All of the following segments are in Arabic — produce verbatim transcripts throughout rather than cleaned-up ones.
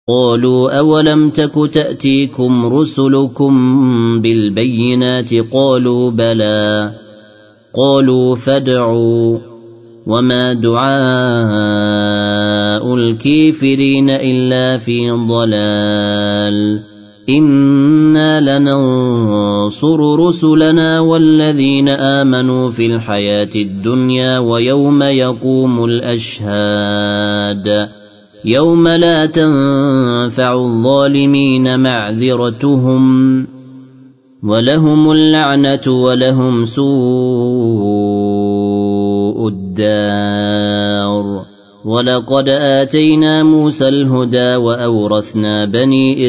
قالوا أولم تك تأتيكم رسلكم بالبينات قالوا بلى قالوا فادعوا وما دعاء الكافرين إلا في ضلال إنا لننصر رسلنا والذين آمنوا في الحياة الدنيا ويوم يقوم الأشهاد يوم لا تنفع الظالمين معذرتهم ولهم اللعنة ولهم سوء الدار ولقد آتينا موسى الهدى وأورثنا بني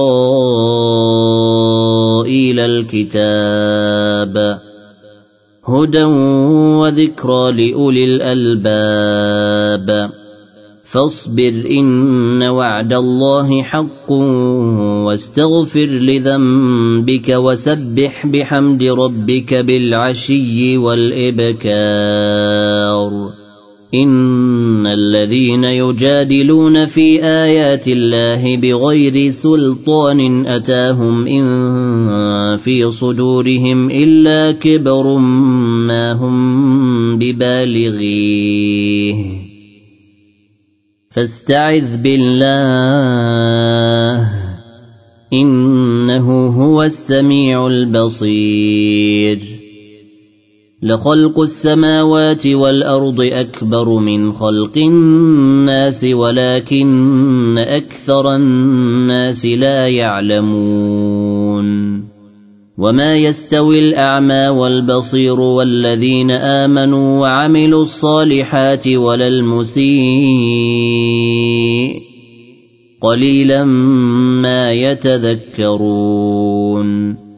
إسرائيل الكتاب هدى وذكرى لأولي الألباب فاصبر إن وعد الله حق واستغفر لذنبك وسبح بحمد ربك بالعشي والإبكار إن الذين يجادلون في آيات الله بغير سلطان أتاهم إن في صدورهم إلا كبر ما هم ببالغيه فاستعذ بالله إنه هو السميع البصير لخلق السماوات والأرض أكبر من خلق الناس ولكن أكثر الناس لا يعلمون وما يستوي الأعمى والبصير والذين آمنوا وعملوا الصالحات ولا المسيء قليلا ما يتذكرون